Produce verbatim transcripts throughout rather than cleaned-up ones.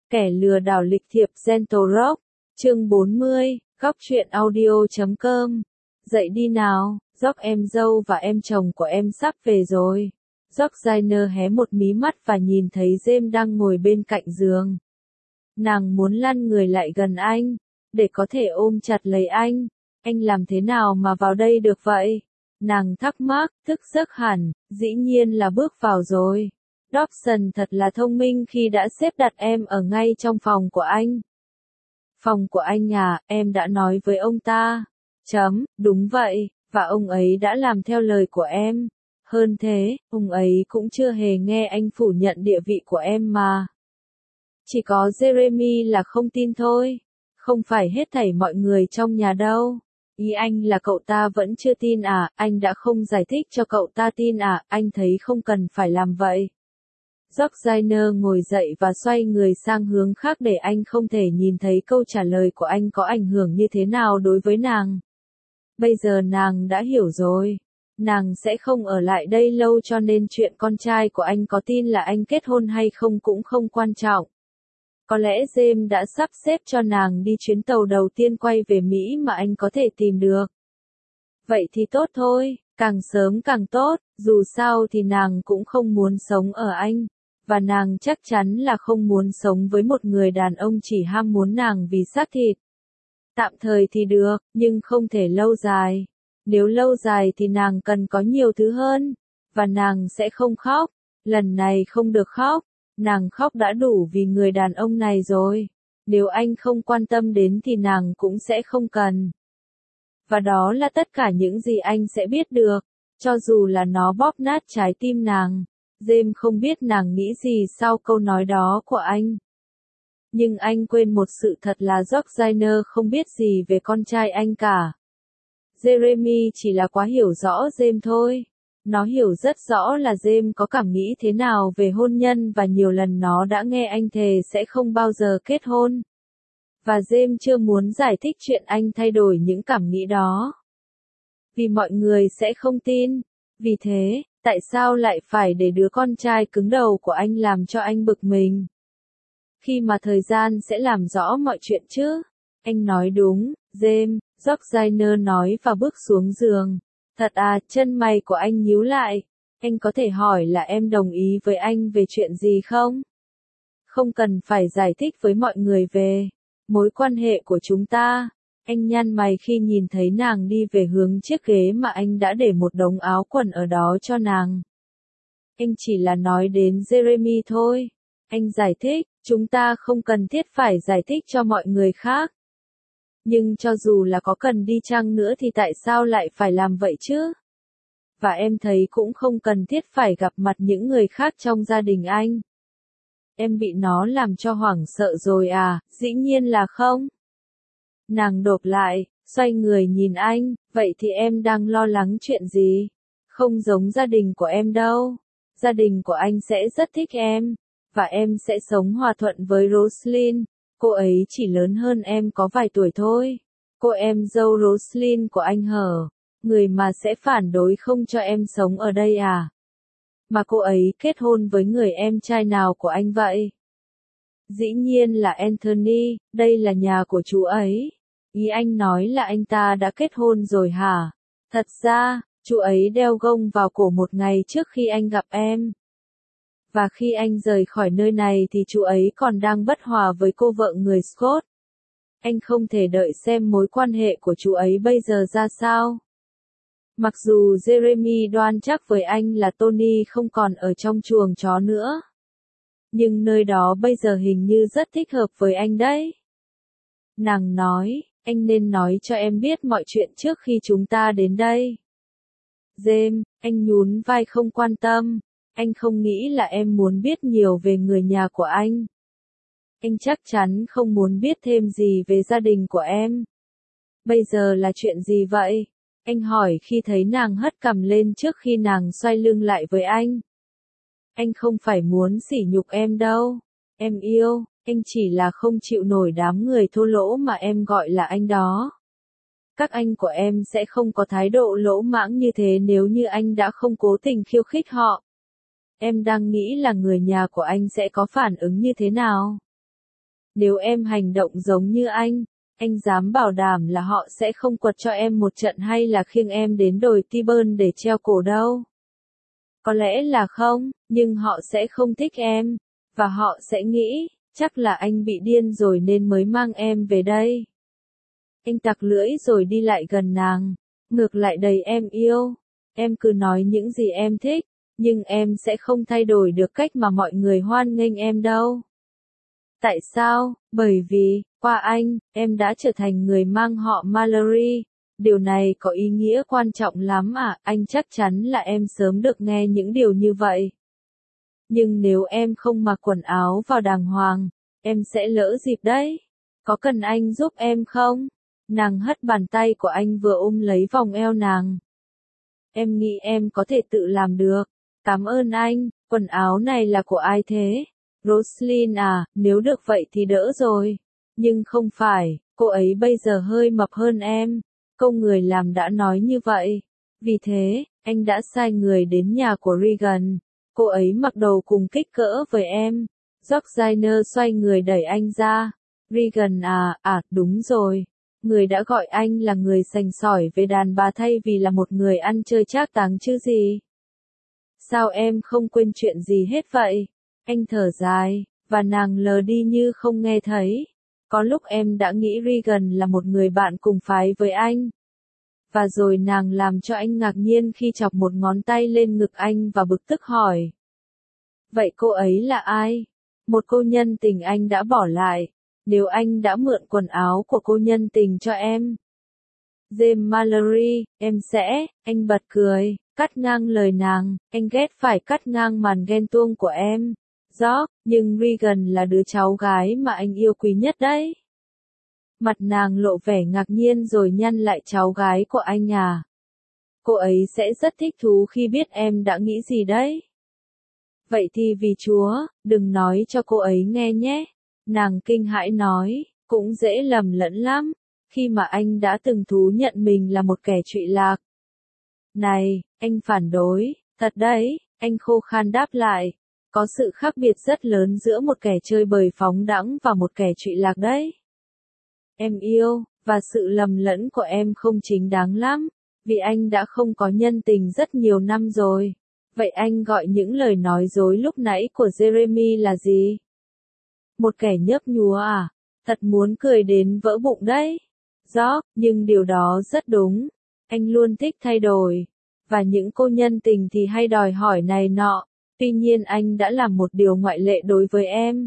Kẻ lừa đảo lịch thiệp Gentle Rock, chương bốn mươi, góc truyện audio chấm com. Dậy đi nào, George em dâu và em chồng của em sắp về rồi. George Zainer hé một mí mắt và nhìn thấy James đang ngồi bên cạnh giường. Nàng muốn lăn người lại gần anh, để có thể ôm chặt lấy anh. Anh làm thế nào mà vào đây được vậy? Nàng thắc mắc, thức giấc hẳn, dĩ nhiên là bước vào rồi. Dobson thật là thông minh khi đã xếp đặt em ở ngay trong phòng của anh. Phòng của anh à, em đã nói với ông ta. Chấm, đúng vậy, và ông ấy đã làm theo lời của em. Hơn thế, ông ấy cũng chưa hề nghe anh phủ nhận địa vị của em mà. Chỉ có Jeremy là không tin thôi. Không phải hết thảy mọi người trong nhà đâu. Ý anh là cậu ta vẫn chưa tin à, anh đã không giải thích cho cậu ta tin à, anh thấy không cần phải làm vậy. George Zainer ngồi dậy và xoay người sang hướng khác để anh không thể nhìn thấy câu trả lời của anh có ảnh hưởng như thế nào đối với nàng. Bây giờ nàng đã hiểu rồi. Nàng sẽ không ở lại đây lâu cho nên chuyện con trai của anh có tin là anh kết hôn hay không cũng không quan trọng. Có lẽ James đã sắp xếp cho nàng đi chuyến tàu đầu tiên quay về Mỹ mà anh có thể tìm được. Vậy thì tốt thôi, càng sớm càng tốt, dù sao thì nàng cũng không muốn sống ở Anh. Và nàng chắc chắn là không muốn sống với một người đàn ông chỉ ham muốn nàng vì xác thịt. Tạm thời thì được, nhưng không thể lâu dài. Nếu lâu dài thì nàng cần có nhiều thứ hơn. Và nàng sẽ không khóc. Lần này không được khóc. Nàng khóc đã đủ vì người đàn ông này rồi. Nếu anh không quan tâm đến thì nàng cũng sẽ không cần. Và đó là tất cả những gì anh sẽ biết được. Cho dù là nó bóp nát trái tim nàng. James không biết nàng nghĩ gì sau câu nói đó của anh. Nhưng anh quên một sự thật là George Zainer không biết gì về con trai anh cả. Jeremy chỉ là quá hiểu rõ James thôi. Nó hiểu rất rõ là James có cảm nghĩ thế nào về hôn nhân và nhiều lần nó đã nghe anh thề sẽ không bao giờ kết hôn. Và James chưa muốn giải thích chuyện anh thay đổi những cảm nghĩ đó. Vì mọi người sẽ không tin. Vì thế, tại sao lại phải để đứa con trai cứng đầu của anh làm cho anh bực mình? Khi mà thời gian sẽ làm rõ mọi chuyện chứ? Anh nói đúng, James, George Zainer nói và bước xuống giường. Thật à, chân mày của anh nhíu lại. Anh có thể hỏi là em đồng ý với anh về chuyện gì không? Không cần phải giải thích với mọi người về mối quan hệ của chúng ta. Anh nhăn mày khi nhìn thấy nàng đi về hướng chiếc ghế mà anh đã để một đống áo quần ở đó cho nàng. Anh chỉ là nói đến Jeremy thôi. Anh giải thích, chúng ta không cần thiết phải giải thích cho mọi người khác. Nhưng cho dù là có cần đi chăng nữa thì tại sao lại phải làm vậy chứ? Và em thấy cũng không cần thiết phải gặp mặt những người khác trong gia đình anh. Em bị nó làm cho hoảng sợ rồi à, dĩ nhiên là không. Nàng đột lại, xoay người nhìn anh, vậy thì em đang lo lắng chuyện gì? Không giống gia đình của em đâu. Gia đình của anh sẽ rất thích em. Và em sẽ sống hòa thuận với Roslyn. Cô ấy chỉ lớn hơn em có vài tuổi thôi. Cô em dâu Roslyn của anh hở. Người mà sẽ phản đối không cho em sống ở đây à? Mà cô ấy kết hôn với người em trai nào của anh vậy? Dĩ nhiên là Anthony, đây là nhà của chú ấy. Ý anh nói là anh ta đã kết hôn rồi hả? Thật ra, chú ấy đeo gông vào cổ một ngày trước khi anh gặp em. Và khi anh rời khỏi nơi này thì chú ấy còn đang bất hòa với cô vợ người Scott. Anh không thể đợi xem mối quan hệ của chú ấy bây giờ ra sao. Mặc dù Jeremy đoan chắc với anh là Tony không còn ở trong chuồng chó nữa. Nhưng nơi đó bây giờ hình như rất thích hợp với anh đấy. Nàng nói, anh nên nói cho em biết mọi chuyện trước khi chúng ta đến đây. James, anh nhún vai không quan tâm. Anh không nghĩ là em muốn biết nhiều về người nhà của anh. Anh chắc chắn không muốn biết thêm gì về gia đình của em. Bây giờ là chuyện gì vậy? Anh hỏi khi thấy nàng hất cằm lên trước khi nàng xoay lưng lại với anh. Anh không phải muốn sỉ nhục em đâu. Em yêu, anh chỉ là không chịu nổi đám người thô lỗ mà em gọi là anh đó. Các anh của em sẽ không có thái độ lỗ mãng như thế nếu như anh đã không cố tình khiêu khích họ. Em đang nghĩ là người nhà của anh sẽ có phản ứng như thế nào? Nếu em hành động giống như anh, anh dám bảo đảm là họ sẽ không quật cho em một trận hay là khiêng em đến đồi T-Burn để treo cổ đâu. Có lẽ là không, nhưng họ sẽ không thích em, và họ sẽ nghĩ, chắc là anh bị điên rồi nên mới mang em về đây. Anh tặc lưỡi rồi đi lại gần nàng, ngược lại đầy em yêu, em cứ nói những gì em thích, nhưng em sẽ không thay đổi được cách mà mọi người hoan nghênh em đâu. Tại sao? Bởi vì, qua anh, em đã trở thành người mang họ Mallory. Điều này có ý nghĩa quan trọng lắm à, anh chắc chắn là em sớm được nghe những điều như vậy. Nhưng nếu em không mặc quần áo vào đàng hoàng, em sẽ lỡ dịp đấy. Có cần anh giúp em không? Nàng hất bàn tay của anh vừa ôm lấy vòng eo nàng. Em nghĩ em có thể tự làm được. Cảm ơn anh, quần áo này là của ai thế? Roslyn à, nếu được vậy thì đỡ rồi. Nhưng không phải, cô ấy bây giờ hơi mập hơn em. Câu người làm đã nói như vậy. Vì thế, anh đã sai người đến nhà của Regan. Cô ấy mặc đồ cùng kích cỡ với em. Georgina xoay người đẩy anh ra. Regan à, à, đúng rồi. Người đã gọi anh là người sành sỏi về đàn bà thay vì là một người ăn chơi trác táng chứ gì. Sao em không quên chuyện gì hết vậy? Anh thở dài, và nàng lờ đi như không nghe thấy. Có lúc em đã nghĩ Regan là một người bạn cùng phái với anh. Và rồi nàng làm cho anh ngạc nhiên khi chọc một ngón tay lên ngực anh và bực tức hỏi. Vậy cô ấy là ai? Một cô nhân tình anh đã bỏ lại. Nếu anh đã mượn quần áo của cô nhân tình cho em. James Mallory, em sẽ, anh bật cười, cắt ngang lời nàng, anh ghét phải cắt ngang màn ghen tuông của em. George, nhưng Regan là đứa cháu gái mà anh yêu quý nhất đấy. Mặt nàng lộ vẻ ngạc nhiên rồi nhăn lại, cháu gái của anh à. Cô ấy sẽ rất thích thú khi biết em đã nghĩ gì đấy. Vậy thì vì Chúa, đừng nói cho cô ấy nghe nhé. Nàng kinh hãi nói, cũng dễ lầm lẫn lắm, khi mà anh đã từng thú nhận mình là một kẻ trụy lạc. Này, anh phản đối, thật đấy, anh khô khan đáp lại. Có sự khác biệt rất lớn giữa một kẻ chơi bời phóng đãng và một kẻ trụy lạc đấy. Em yêu, và sự lầm lẫn của em không chính đáng lắm, vì anh đã không có nhân tình rất nhiều năm rồi. Vậy anh gọi những lời nói dối lúc nãy của Jeremy là gì? Một kẻ nhấp nhúa à? Thật muốn cười đến vỡ bụng đấy. George, nhưng điều đó rất đúng. Anh luôn thích thay đổi. Và những cô nhân tình thì hay đòi hỏi này nọ. Tuy nhiên anh đã làm một điều ngoại lệ đối với em.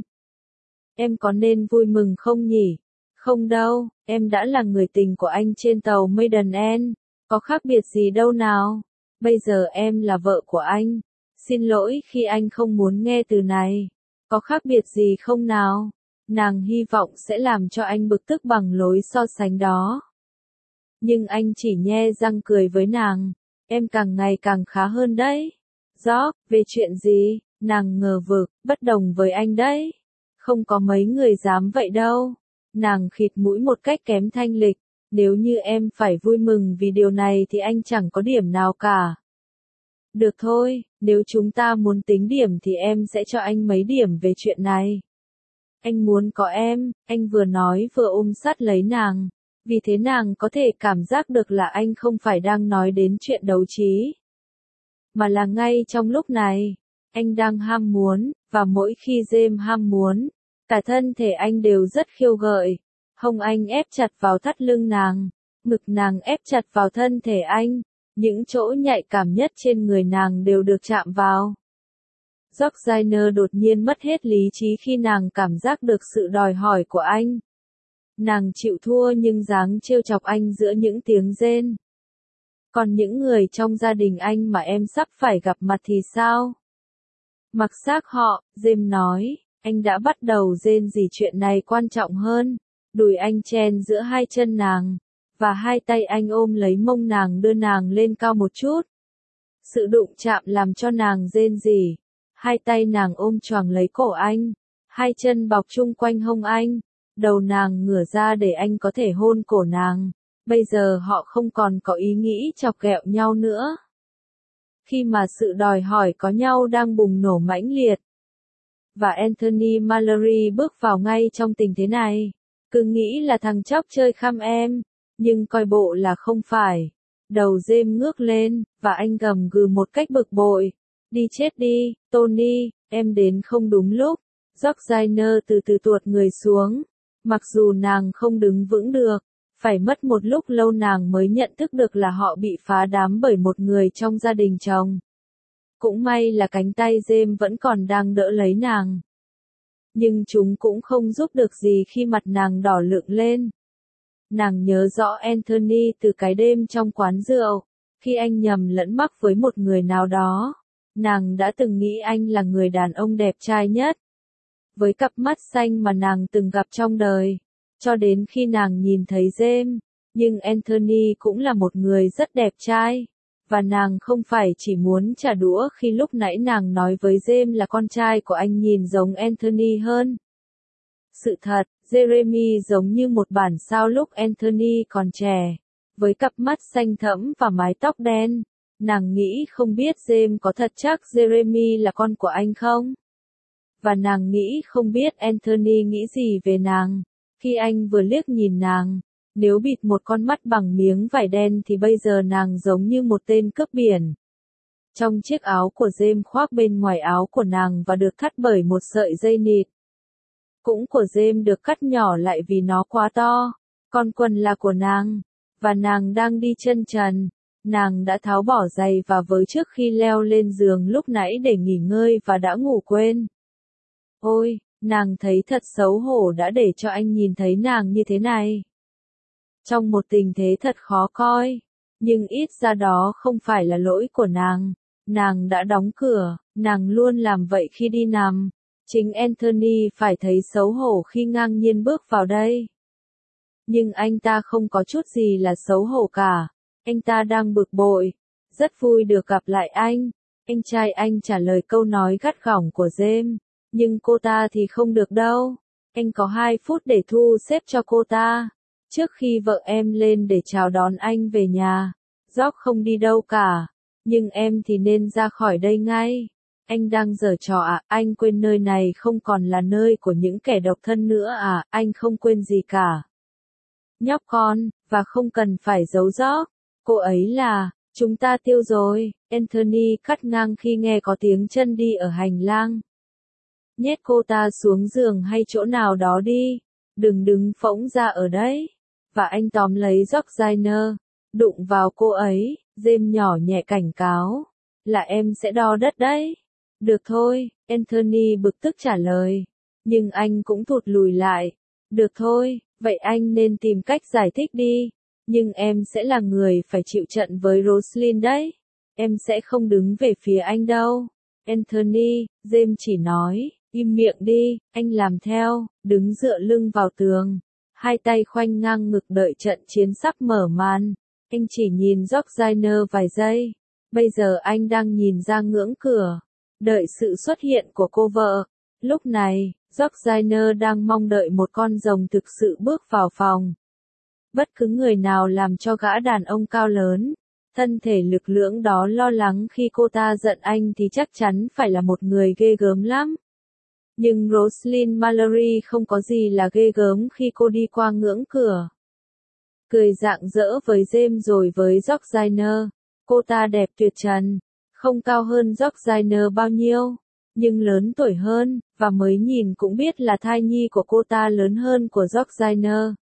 Em có nên vui mừng không nhỉ? Không đâu, em đã là người tình của anh trên tàu Maiden End. Có khác biệt gì đâu nào? Bây giờ em là vợ của anh. Xin lỗi khi anh không muốn nghe từ này. Có khác biệt gì không nào? Nàng hy vọng sẽ làm cho anh bực tức bằng lối so sánh đó. Nhưng anh chỉ nhe răng cười với nàng. Em càng ngày càng khá hơn đấy. George, về chuyện gì? Nàng ngờ vực, bất đồng với anh đấy. Không có mấy người dám vậy đâu. Nàng khịt mũi một cách kém thanh lịch. Nếu như em phải vui mừng vì điều này thì anh chẳng có điểm nào cả. Được thôi, nếu chúng ta muốn tính điểm thì em sẽ cho anh mấy điểm về chuyện này. Anh muốn có em, anh vừa nói vừa ôm sát lấy nàng. Vì thế nàng có thể cảm giác được là anh không phải đang nói đến chuyện đấu trí. Mà là ngay trong lúc này, anh đang ham muốn, và mỗi khi James ham muốn, cả thân thể anh đều rất khiêu gợi. Hông anh ép chặt vào thắt lưng nàng, ngực nàng ép chặt vào thân thể anh, những chỗ nhạy cảm nhất trên người nàng đều được chạm vào. Georgina đột nhiên mất hết lý trí khi nàng cảm giác được sự đòi hỏi của anh. Nàng chịu thua nhưng dáng trêu chọc anh giữa những tiếng rên. Còn những người trong gia đình anh mà em sắp phải gặp mặt thì sao? Mặc xác họ, James nói, anh đã bắt đầu rên rỉ chuyện này quan trọng hơn. Đùi anh chen giữa hai chân nàng, và hai tay anh ôm lấy mông nàng đưa nàng lên cao một chút. Sự đụng chạm làm cho nàng rên rỉ. Hai tay nàng ôm choàng lấy cổ anh, hai chân bọc chung quanh hông anh, đầu nàng ngửa ra để anh có thể hôn cổ nàng. Bây giờ họ không còn có ý nghĩ chọc ghẹo nhau nữa. Khi mà sự đòi hỏi có nhau đang bùng nổ mãnh liệt. Và Anthony Mallory bước vào ngay trong tình thế này. Cứ nghĩ là thằng chóc chơi khăm em, nhưng coi bộ là không phải. Đầu James ngước lên, và anh gầm gừ một cách bực bội. Đi chết đi, Tony, em đến không đúng lúc. Georgina từ từ tuột người xuống. Mặc dù nàng không đứng vững được, phải mất một lúc lâu nàng mới nhận thức được là họ bị phá đám bởi một người trong gia đình chồng. Cũng may là cánh tay James vẫn còn đang đỡ lấy nàng. Nhưng chúng cũng không giúp được gì khi mặt nàng đỏ lựng lên. Nàng nhớ rõ Anthony từ cái đêm trong quán rượu, khi anh nhầm lẫn mắc với một người nào đó. Nàng đã từng nghĩ anh là người đàn ông đẹp trai nhất, với cặp mắt xanh mà nàng từng gặp trong đời, cho đến khi nàng nhìn thấy James. Nhưng Anthony cũng là một người rất đẹp trai, và nàng không phải chỉ muốn trả đũa khi lúc nãy nàng nói với James là con trai của anh nhìn giống Anthony hơn. Sự thật, Jeremy giống như một bản sao lúc Anthony còn trẻ, với cặp mắt xanh thẫm và mái tóc đen. Nàng nghĩ không biết James có thật chắc Jeremy là con của anh không? Và nàng nghĩ không biết Anthony nghĩ gì về nàng, khi anh vừa liếc nhìn nàng. Nếu bịt một con mắt bằng miếng vải đen thì bây giờ nàng giống như một tên cướp biển. Trong chiếc áo của James khoác bên ngoài áo của nàng và được thắt bởi một sợi dây nịt. Cũng của James được cắt nhỏ lại vì nó quá to. Con quần là của nàng, và nàng đang đi chân trần. Nàng đã tháo bỏ giày và vớ trước khi leo lên giường lúc nãy để nghỉ ngơi và đã ngủ quên. Ôi, nàng thấy thật xấu hổ đã để cho anh nhìn thấy nàng như thế này. Trong một tình thế thật khó coi, nhưng ít ra đó không phải là lỗi của nàng. Nàng đã đóng cửa, nàng luôn làm vậy khi đi nằm. Chính Anthony phải thấy xấu hổ khi ngang nhiên bước vào đây. Nhưng anh ta không có chút gì là xấu hổ cả. Anh ta đang bực bội. Rất vui được gặp lại anh. Anh trai anh trả lời câu nói gắt gỏng của James. Nhưng cô ta thì không được đâu. Anh có hai phút để thu xếp cho cô ta. Trước khi vợ em lên để chào đón anh về nhà. George không đi đâu cả. Nhưng em thì nên ra khỏi đây ngay. Anh đang giở trò à, anh quên nơi này không còn là nơi của những kẻ độc thân nữa à, anh không quên gì cả. Nhóc con, và không cần phải giấu George. Cô ấy là, chúng ta tiêu rồi, Anthony cắt ngang khi nghe có tiếng chân đi ở hành lang. Nhét cô ta xuống giường hay chỗ nào đó đi, đừng đứng phỗng ra ở đấy. Và anh tóm lấy Georgina, đụng vào cô ấy, James nhỏ nhẹ cảnh cáo, là em sẽ đo đất đấy. Được thôi, Anthony bực tức trả lời, nhưng anh cũng thụt lùi lại. Được thôi, vậy anh nên tìm cách giải thích đi, nhưng em sẽ là người phải chịu trận với Roslyn đấy. Em sẽ không đứng về phía anh đâu. Anthony, James chỉ nói, im miệng đi, anh làm theo, đứng dựa lưng vào tường, hai tay khoanh ngang ngực đợi trận chiến sắp mở màn. Anh chỉ nhìn Georgina vài giây, bây giờ anh đang nhìn ra ngưỡng cửa, đợi sự xuất hiện của cô vợ. Lúc này, Georgina đang mong đợi một con rồng thực sự bước vào phòng. Bất cứ người nào làm cho gã đàn ông cao lớn, thân thể lực lưỡng đó lo lắng khi cô ta giận anh thì chắc chắn phải là một người ghê gớm lắm. Nhưng Roslyn Mallory không có gì là ghê gớm khi cô đi qua ngưỡng cửa. Cười rạng rỡ với James rồi với Georgina. Cô ta đẹp tuyệt trần, không cao hơn Georgina bao nhiêu, nhưng lớn tuổi hơn, và mới nhìn cũng biết là thai nhi của cô ta lớn hơn của Georgina.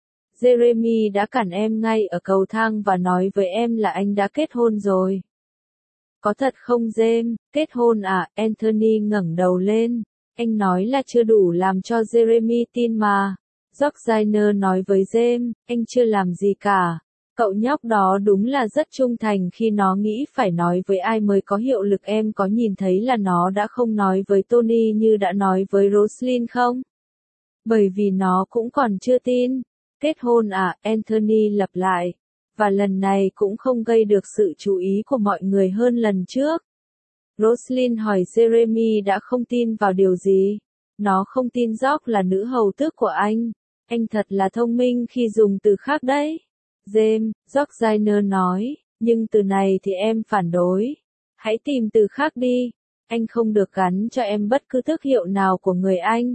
Jeremy đã cản em ngay ở cầu thang và nói với em là anh đã kết hôn rồi. Có thật không James? Kết hôn à? Anthony ngẩng đầu lên. Anh nói là chưa đủ làm cho Jeremy tin mà. Georgina nói với James, anh chưa làm gì cả. Cậu nhóc đó đúng là rất trung thành khi nó nghĩ phải nói với ai mới có hiệu lực. Em có nhìn thấy là nó đã không nói với Tony như đã nói với Roslyn không? Bởi vì nó cũng còn chưa tin. Kết hôn à? Anthony lặp lại. Và lần này cũng không gây được sự chú ý của mọi người hơn lần trước. Roslyn hỏi Jeremy đã không tin vào điều gì. Nó không tin George là nữ hầu tước của anh. Anh thật là thông minh khi dùng từ khác đấy. James, Georgina nói, nhưng từ này thì em phản đối. Hãy tìm từ khác đi. Anh không được gắn cho em bất cứ tước hiệu nào của người anh.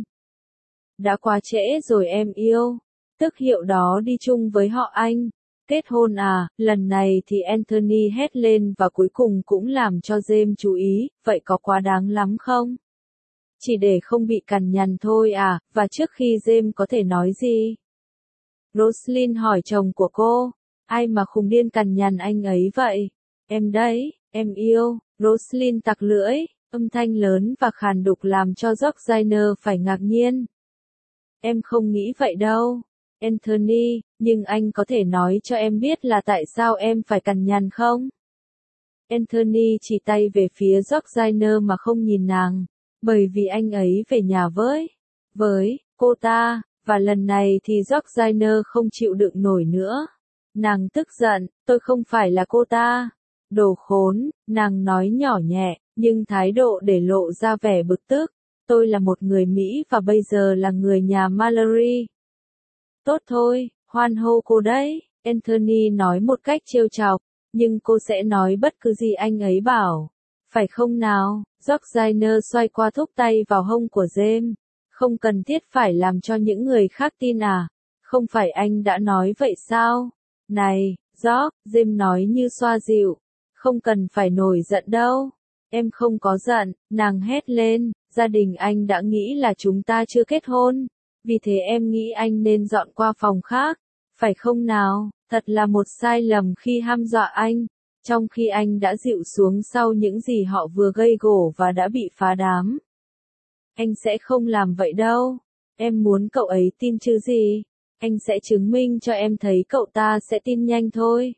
Đã quá trễ rồi em yêu. Tước hiệu đó đi chung với họ anh. Kết hôn à, lần này thì Anthony hét lên và cuối cùng cũng làm cho James chú ý, vậy có quá đáng lắm không? Chỉ để không bị cằn nhằn thôi à, và trước khi James có thể nói gì? Roslyn hỏi chồng của cô, ai mà khùng điên cằn nhằn anh ấy vậy? Em đấy, em yêu, Roslyn tặc lưỡi, âm thanh lớn và khàn đục làm cho Georgina phải ngạc nhiên. Em không nghĩ vậy đâu, Anthony, nhưng anh có thể nói cho em biết là tại sao em phải cằn nhằn không? Anthony chỉ tay về phía Georgina mà không nhìn nàng, bởi vì anh ấy về nhà với, với, cô ta, và lần này thì Georgina không chịu đựng nổi nữa. Nàng tức giận, tôi không phải là cô ta. Đồ khốn, nàng nói nhỏ nhẹ, nhưng thái độ để lộ ra vẻ bực tức. Tôi là một người Mỹ và bây giờ là người nhà Mallory. Tốt thôi, hoan hô cô đấy, Anthony nói một cách trêu chọc, nhưng cô sẽ nói bất cứ gì anh ấy bảo. Phải không nào? Georgina xoay qua thúc tay vào hông của James. Không cần thiết phải làm cho những người khác tin à? Không phải anh đã nói vậy sao? Này, George, James nói như xoa dịu. Không cần phải nổi giận đâu. Em không có giận, nàng hét lên, gia đình anh đã nghĩ là chúng ta chưa kết hôn. Vì thế em nghĩ anh nên dọn qua phòng khác. Phải không nào? Thật là một sai lầm khi hăm dọa anh. Trong khi anh đã dịu xuống sau những gì họ vừa gây gổ và đã bị phá đám. Anh sẽ không làm vậy đâu. Em muốn cậu ấy tin chứ gì? Anh sẽ chứng minh cho em thấy cậu ta sẽ tin nhanh thôi.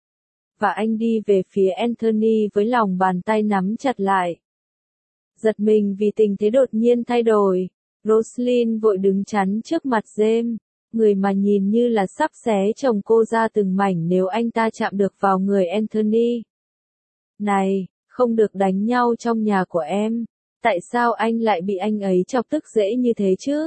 Và anh đi về phía Anthony với lòng bàn tay nắm chặt lại. Giật mình vì tình thế đột nhiên thay đổi. Roslyn vội đứng chắn trước mặt James, người mà nhìn như là sắp xé chồng cô ra từng mảnh nếu anh ta chạm được vào người Anthony. Này, không được đánh nhau trong nhà của em. Tại sao anh lại bị anh ấy chọc tức dễ như thế chứ?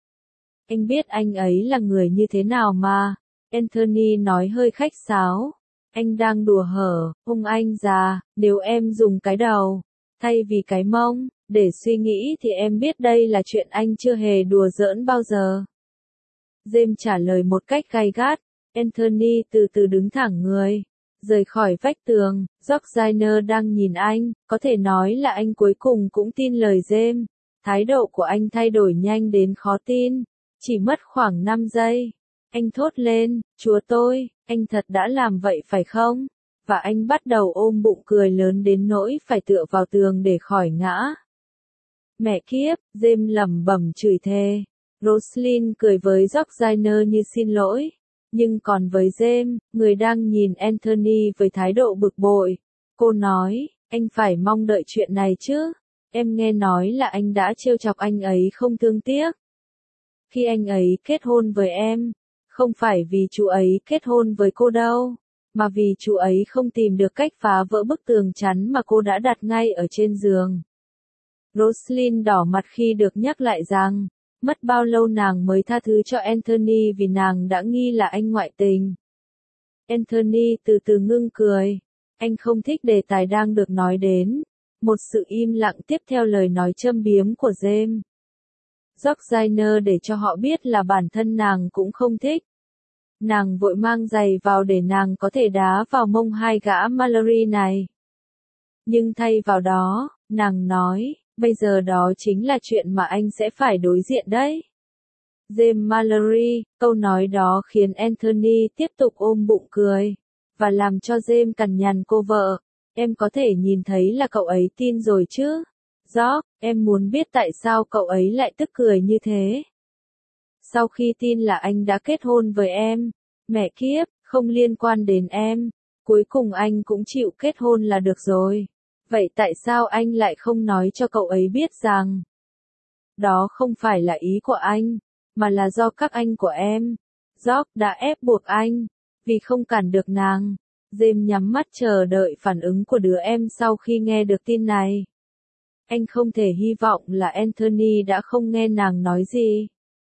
Anh biết anh ấy là người như thế nào mà. Anthony nói hơi khách sáo. Anh đang đùa hở, ông anh già, nếu em dùng cái đầu, thay vì cái mông, để suy nghĩ thì em biết đây là chuyện anh chưa hề đùa giỡn bao giờ. James trả lời một cách gay gắt. Anthony từ từ đứng thẳng người, rời khỏi vách tường. Georgina đang nhìn anh, có thể nói là anh cuối cùng cũng tin lời James. Thái độ của anh thay đổi nhanh đến khó tin, chỉ mất khoảng năm giây. Anh thốt lên, Chúa tôi, anh thật đã làm vậy phải không? Và anh bắt đầu ôm bụng cười lớn đến nỗi phải tựa vào tường để khỏi ngã. Mẹ kiếp, James lẩm bẩm chửi thề. Roslyn cười với Georgina như xin lỗi. Nhưng còn với James, người đang nhìn Anthony với thái độ bực bội, cô nói, anh phải mong đợi chuyện này chứ. Em nghe nói là anh đã trêu chọc anh ấy không thương tiếc. Khi anh ấy kết hôn với em, không phải vì chú ấy kết hôn với cô đâu, mà vì chú ấy không tìm được cách phá vỡ bức tường chắn mà cô đã đặt ngay ở trên giường. Roslyn đỏ mặt khi được nhắc lại rằng, mất bao lâu nàng mới tha thứ cho Anthony vì nàng đã nghi là anh ngoại tình. Anthony từ từ ngưng cười. Anh không thích đề tài đang được nói đến. Một sự im lặng tiếp theo lời nói châm biếm của James. Georgina để cho họ biết là bản thân nàng cũng không thích. Nàng vội mang giày vào để nàng có thể đá vào mông hai gã Mallory này. Nhưng thay vào đó, nàng nói, bây giờ đó chính là chuyện mà anh sẽ phải đối diện đấy. James Mallory, câu nói đó khiến Anthony tiếp tục ôm bụng cười, và làm cho James cằn nhằn cô vợ. Em có thể nhìn thấy là cậu ấy tin rồi chứ? George, em muốn biết tại sao cậu ấy lại tức cười như thế. Sau khi tin là anh đã kết hôn với em, mẹ kiếp, không liên quan đến em, cuối cùng anh cũng chịu kết hôn là được rồi. Vậy tại sao anh lại không nói cho cậu ấy biết rằng, đó không phải là ý của anh, mà là do các anh của em, George đã ép buộc anh, vì không cản được nàng. James nhắm mắt chờ đợi phản ứng của đứa em sau khi nghe được tin này. Anh không thể hy vọng là Anthony đã không nghe nàng nói gì.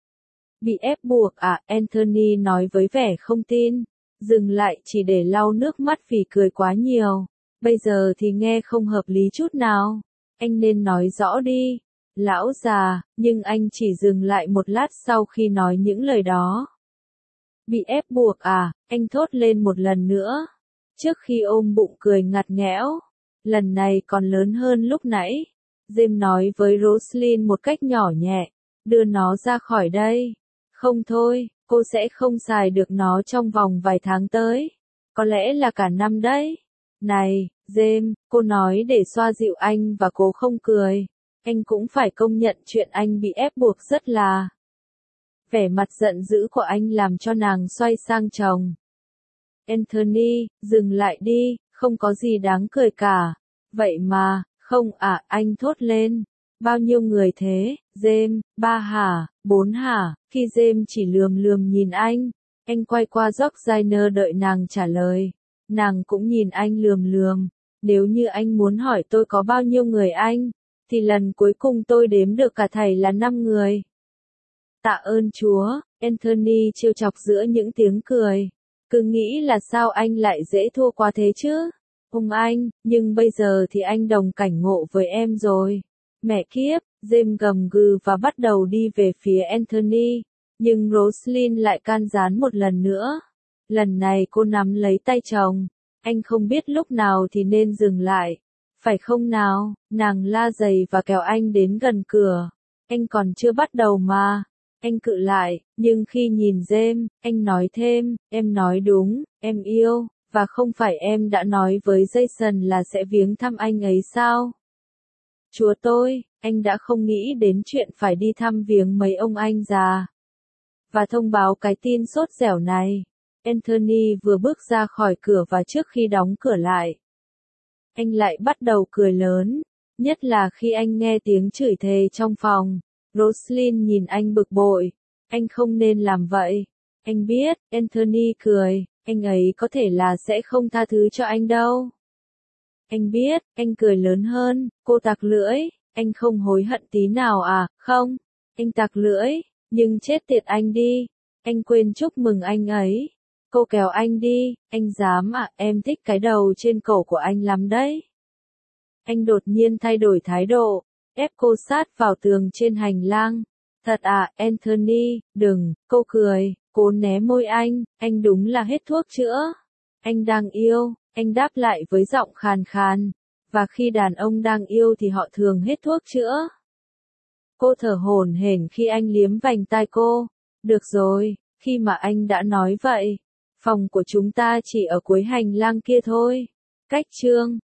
Bị ép buộc à? Anthony nói với vẻ không tin, dừng lại chỉ để lau nước mắt vì cười quá nhiều. Bây giờ thì nghe không hợp lý chút nào. Anh nên nói rõ đi. Lão già, nhưng anh chỉ dừng lại một lát sau khi nói những lời đó. Bị ép buộc à, anh thốt lên một lần nữa. Trước khi ôm bụng cười ngặt nghẽo. Lần này còn lớn hơn lúc nãy. James nói với Roslyn một cách nhỏ nhẹ. Đưa nó ra khỏi đây. Không thôi, cô sẽ không xài được nó trong vòng vài tháng tới. Có lẽ là cả năm đấy. Này, James, cô nói để xoa dịu anh và cố không cười. Anh cũng phải công nhận chuyện anh bị ép buộc rất là. Vẻ mặt giận dữ của anh làm cho nàng xoay sang chồng. Anthony, dừng lại đi, không có gì đáng cười cả. Vậy mà, không à, anh thốt lên. Bao nhiêu người thế, James, ba hả, bốn hả, khi James chỉ lườm lườm nhìn anh. Anh quay qua Georgina đợi nàng trả lời. Nàng cũng nhìn anh lườm lườm. Nếu như anh muốn hỏi tôi có bao nhiêu người anh, thì lần cuối cùng tôi đếm được cả thảy là năm người. Tạ ơn Chúa, Anthony trêu chọc giữa những tiếng cười. Cứ nghĩ là sao anh lại dễ thua quá thế chứ? Ông anh, nhưng bây giờ thì anh đồng cảnh ngộ với em rồi. Mẹ kiếp, James gầm gừ và bắt đầu đi về phía Anthony. Nhưng Roslyn lại can gián một lần nữa. Lần này cô nắm lấy tay chồng. Anh không biết lúc nào thì nên dừng lại. Phải không nào, nàng la giày và kéo anh đến gần cửa. Anh còn chưa bắt đầu mà. Anh cự lại, nhưng khi nhìn James, anh nói thêm, em nói đúng, em yêu, và không phải em đã nói với Jason là sẽ viếng thăm anh ấy sao? Chúa tôi, anh đã không nghĩ đến chuyện phải đi thăm viếng mấy ông anh già. Và thông báo cái tin sốt dẻo này. Anthony vừa bước ra khỏi cửa và trước khi đóng cửa lại. Anh lại bắt đầu cười lớn, nhất là khi anh nghe tiếng chửi thề trong phòng. Roslyn nhìn anh bực bội. Anh không nên làm vậy. Anh biết, Anthony cười, anh ấy có thể là sẽ không tha thứ cho anh đâu. Anh biết, anh cười lớn hơn, cô tặc lưỡi, anh không hối hận tí nào à, không? Anh tặc lưỡi, nhưng chết tiệt anh đi. Anh quên chúc mừng anh ấy. Cô kéo anh đi, anh dám à, em thích cái đầu trên cổ của anh lắm đấy. Anh đột nhiên thay đổi thái độ, ép cô sát vào tường trên hành lang. Thật à, Anthony, đừng, cô cười, cố né môi anh, anh đúng là hết thuốc chữa. Anh đang yêu, anh đáp lại với giọng khàn khàn, và khi đàn ông đang yêu thì họ thường hết thuốc chữa. Cô thở hổn hển khi anh liếm vành tai cô. Được rồi, khi mà anh đã nói vậy, phòng của chúng ta chỉ ở cuối hành lang kia thôi. Cách chương